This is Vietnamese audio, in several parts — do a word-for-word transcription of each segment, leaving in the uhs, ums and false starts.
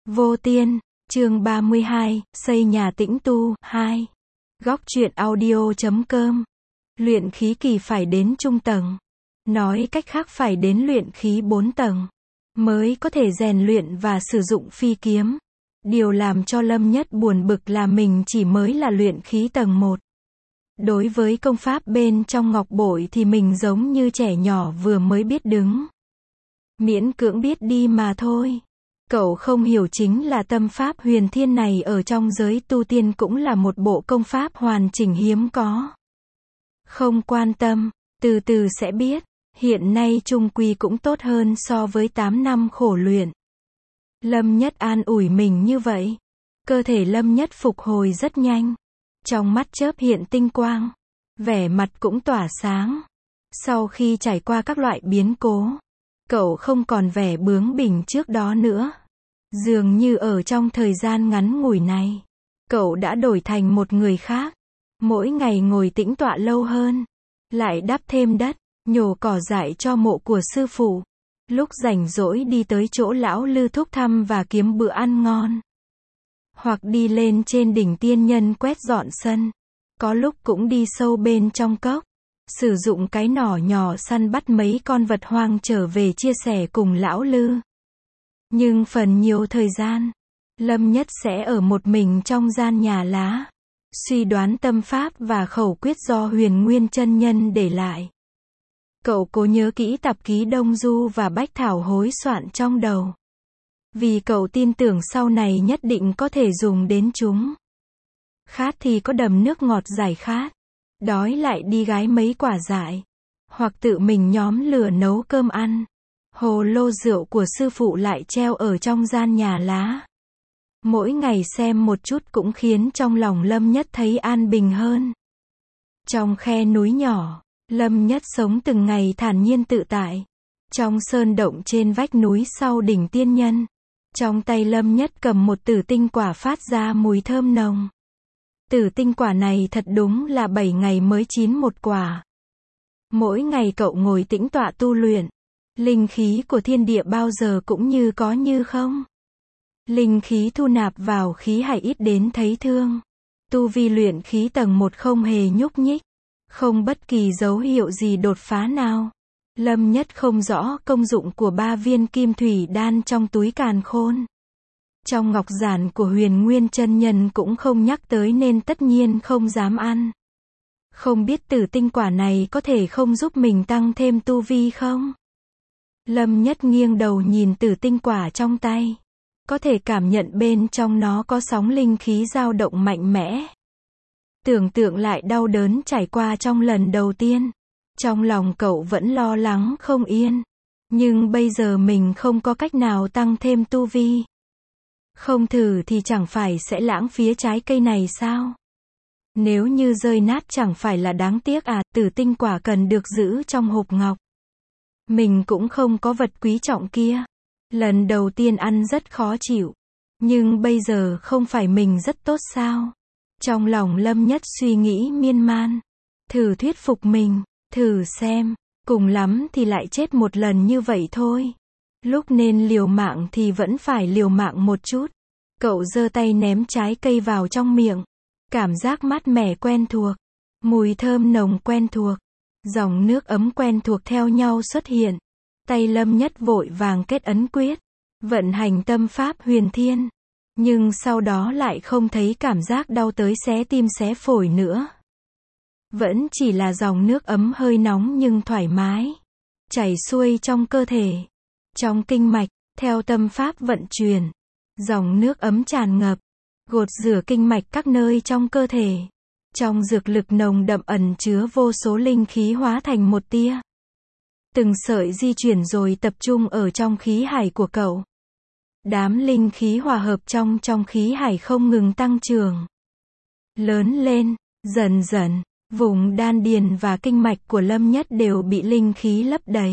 Vô Tiên, chương ba mươi hai, xây nhà tĩnh tu, hai. Góc truyện audio.com. Luyện khí kỳ phải đến trung tầng. Nói cách khác phải đến luyện khí bốn tầng. Mới có thể rèn luyện và sử dụng phi kiếm. Điều làm cho Lâm Nhất buồn bực là mình chỉ mới là luyện khí tầng một. Đối với công pháp bên trong ngọc bội thì mình giống như trẻ nhỏ vừa mới biết đứng. Miễn cưỡng biết đi mà thôi. Cậu không hiểu chính là tâm pháp huyền thiên này ở trong giới tu tiên cũng là một bộ công pháp hoàn chỉnh hiếm có. Không quan tâm, từ từ sẽ biết, hiện nay chung quy cũng tốt hơn so với tám năm khổ luyện. Lâm Nhất an ủi mình như vậy. Cơ thể Lâm Nhất phục hồi rất nhanh. Trong mắt chớp hiện tinh quang. Vẻ mặt cũng tỏa sáng. Sau khi trải qua các loại biến cố, cậu không còn vẻ bướng bỉnh trước đó nữa. Dường như ở trong thời gian ngắn ngủi này, cậu đã đổi thành một người khác. Mỗi ngày ngồi tĩnh tọa lâu hơn, lại đắp thêm đất, nhổ cỏ dại cho mộ của sư phụ. Lúc rảnh rỗi đi tới chỗ lão Lư thúc thăm và kiếm bữa ăn ngon. Hoặc đi lên trên đỉnh tiên nhân quét dọn sân. Có lúc cũng đi sâu bên trong cốc, sử dụng cái nỏ nhỏ săn bắt mấy con vật hoang trở về chia sẻ cùng lão Lư. Nhưng phần nhiều thời gian, Lâm Nhất sẽ ở một mình trong gian nhà lá, suy đoán tâm pháp và khẩu quyết do Huyền Nguyên chân nhân để lại. Cậu cố nhớ kỹ tập ký Đông Du và Bách Thảo hối soạn trong đầu. Vì cậu tin tưởng sau này nhất định có thể dùng đến chúng. Khát thì có đầm nước ngọt giải khát, đói lại đi gái mấy quả dại, hoặc tự mình nhóm lửa nấu cơm ăn. Hồ lô rượu của sư phụ lại treo ở trong gian nhà lá. Mỗi ngày xem một chút cũng khiến trong lòng Lâm Nhất thấy an bình hơn. Trong khe núi nhỏ, Lâm Nhất sống từng ngày thản nhiên tự tại. Trong sơn động trên vách núi sau đỉnh tiên nhân, trong tay Lâm Nhất cầm một tử tinh quả phát ra mùi thơm nồng. Tử tinh quả này thật đúng là bảy ngày mới chín một quả. Mỗi ngày cậu ngồi tĩnh tọa tu luyện. Linh khí của thiên địa bao giờ cũng như có như không. Linh khí thu nạp vào khí hải ít đến thấy thương. Tu vi luyện khí tầng một không hề nhúc nhích. Không bất kỳ dấu hiệu gì đột phá nào. Lâm Nhất không rõ công dụng của ba viên kim thủy đan trong túi càn khôn. Trong ngọc giản của Huyền Nguyên chân nhân cũng không nhắc tới nên tất nhiên không dám ăn. Không biết tử tinh quả này có thể không giúp mình tăng thêm tu vi không? Lâm Nhất nghiêng đầu nhìn tử tinh quả trong tay. Có thể cảm nhận bên trong nó có sóng linh khí dao động mạnh mẽ. Tưởng tượng lại đau đớn trải qua trong lần đầu tiên. Trong lòng cậu vẫn lo lắng không yên. Nhưng bây giờ mình không có cách nào tăng thêm tu vi. Không thử thì chẳng phải sẽ lãng phí trái cây này sao? Nếu như rơi nát chẳng phải là đáng tiếc à? Tử tinh quả cần được giữ trong hộp ngọc. Mình cũng không có vật quý trọng kia. Lần đầu tiên ăn rất khó chịu. Nhưng bây giờ không phải mình rất tốt sao? Trong lòng Lâm Nhất suy nghĩ miên man. Thử thuyết phục mình, thử xem, cùng lắm thì lại chết một lần như vậy thôi. Lúc nên liều mạng thì vẫn phải liều mạng một chút. Cậu giơ tay ném trái cây vào trong miệng. Cảm giác mát mẻ quen thuộc. Mùi thơm nồng quen thuộc. Dòng nước ấm quen thuộc theo nhau xuất hiện. Tay Lâm Nhất vội vàng kết ấn quyết. Vận hành tâm pháp huyền thiên. Nhưng sau đó lại không thấy cảm giác đau tới xé tim xé phổi nữa. Vẫn chỉ là dòng nước ấm hơi nóng nhưng thoải mái. Chảy xuôi trong cơ thể. Trong kinh mạch, theo tâm pháp vận chuyển. Dòng nước ấm tràn ngập. Gột rửa kinh mạch các nơi trong cơ thể. Trong dược lực nồng đậm ẩn chứa vô số linh khí hóa thành một tia. Từng sợi di chuyển rồi tập trung ở trong khí hải của cậu. Đám linh khí hòa hợp trong trong khí hải không ngừng tăng trưởng. Lớn lên, dần dần, vùng đan điền và kinh mạch của Lâm Nhất đều bị linh khí lấp đầy.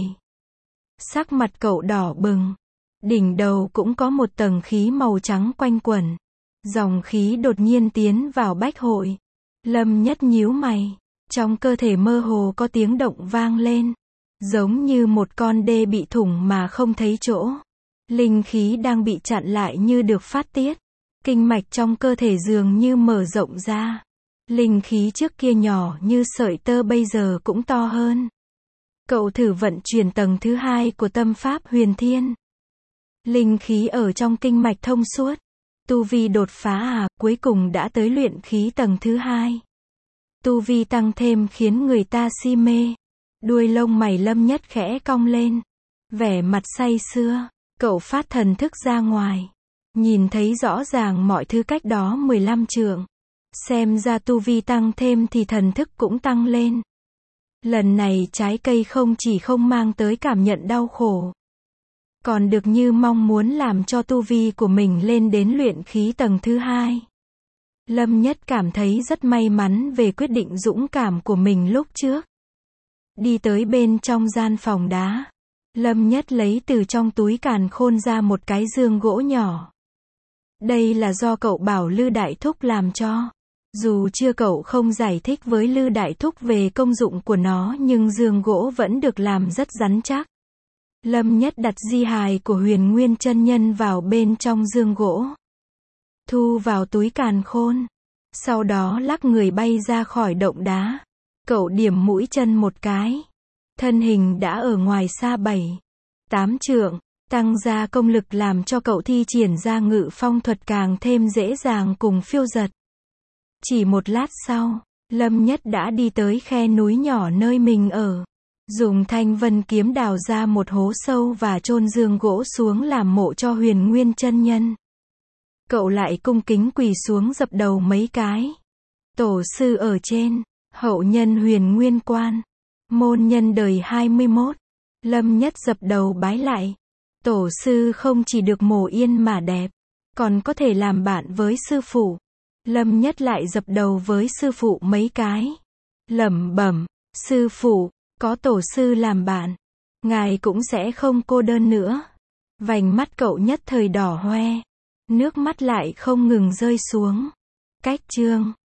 Sắc mặt cậu đỏ bừng. Đỉnh đầu cũng có một tầng khí màu trắng quanh quẩn. Dòng khí đột nhiên tiến vào bách hội. Lâm Nhất nhíu mày. Trong cơ thể mơ hồ có tiếng động vang lên. Giống như một con đê bị thủng mà không thấy chỗ. Linh khí đang bị chặn lại như được phát tiết. Kinh mạch trong cơ thể dường như mở rộng ra. Linh khí trước kia nhỏ như sợi tơ bây giờ cũng to hơn. Cậu thử vận chuyển tầng thứ hai của tâm pháp huyền thiên. Linh khí ở trong kinh mạch thông suốt. Tu vi đột phá à, cuối cùng đã tới luyện khí tầng thứ hai. Tu vi tăng thêm khiến người ta si mê. Đuôi lông mày Lâm Nhất khẽ cong lên. Vẻ mặt say sưa, cậu phát thần thức ra ngoài. Nhìn thấy rõ ràng mọi thứ cách đó mười lăm trượng. Xem ra tu vi tăng thêm thì thần thức cũng tăng lên. Lần này trái cây không chỉ không mang tới cảm nhận đau khổ, còn được như mong muốn làm cho tu vi của mình lên đến luyện khí tầng thứ hai. Lâm Nhất cảm thấy rất may mắn về quyết định dũng cảm của mình lúc trước. Đi tới bên trong gian phòng đá. Lâm Nhất lấy từ trong túi càn khôn ra một cái dương gỗ nhỏ. Đây là do cậu bảo Lư Đại Thúc làm cho. Dù chưa cậu không giải thích với Lư Đại Thúc về công dụng của nó nhưng dương gỗ vẫn được làm rất rắn chắc. Lâm Nhất đặt di hài của Huyền Nguyên chân nhân vào bên trong dương gỗ. Thu vào túi càn khôn. Sau đó lắc người bay ra khỏi động đá. Cậu điểm mũi chân một cái. Thân hình đã ở ngoài xa bảy, tám trượng. Tăng ra công lực làm cho cậu thi triển ra ngự phong thuật càng thêm dễ dàng cùng phiêu giật. Chỉ một lát sau, Lâm Nhất đã đi tới khe núi nhỏ nơi mình ở. Dùng thanh vân kiếm đào ra một hố sâu và chôn dương gỗ xuống làm mộ cho Huyền Nguyên chân nhân. Cậu lại cung kính quỳ xuống dập đầu mấy cái. Tổ sư ở trên, hậu nhân Huyền Nguyên quan, môn nhân đời hai mươi mốt. Lâm Nhất dập đầu bái lại. Tổ sư không chỉ được mồ yên mà đẹp, còn có thể làm bạn với sư phụ. Lâm Nhất lại dập đầu với sư phụ mấy cái. Lẩm bẩm, sư phụ, có tổ sư làm bạn, ngài cũng sẽ không cô đơn nữa. Vành mắt cậu nhất thời đỏ hoe, nước mắt lại không ngừng rơi xuống. Cách chương